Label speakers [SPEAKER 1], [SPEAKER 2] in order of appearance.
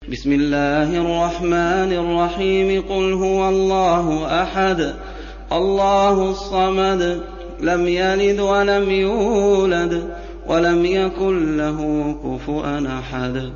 [SPEAKER 1] بسم الله الرحمن الرحيم قل هو الله أحد الله الصمد لم يلد ولم يولد ولم يكن له كفوا أحد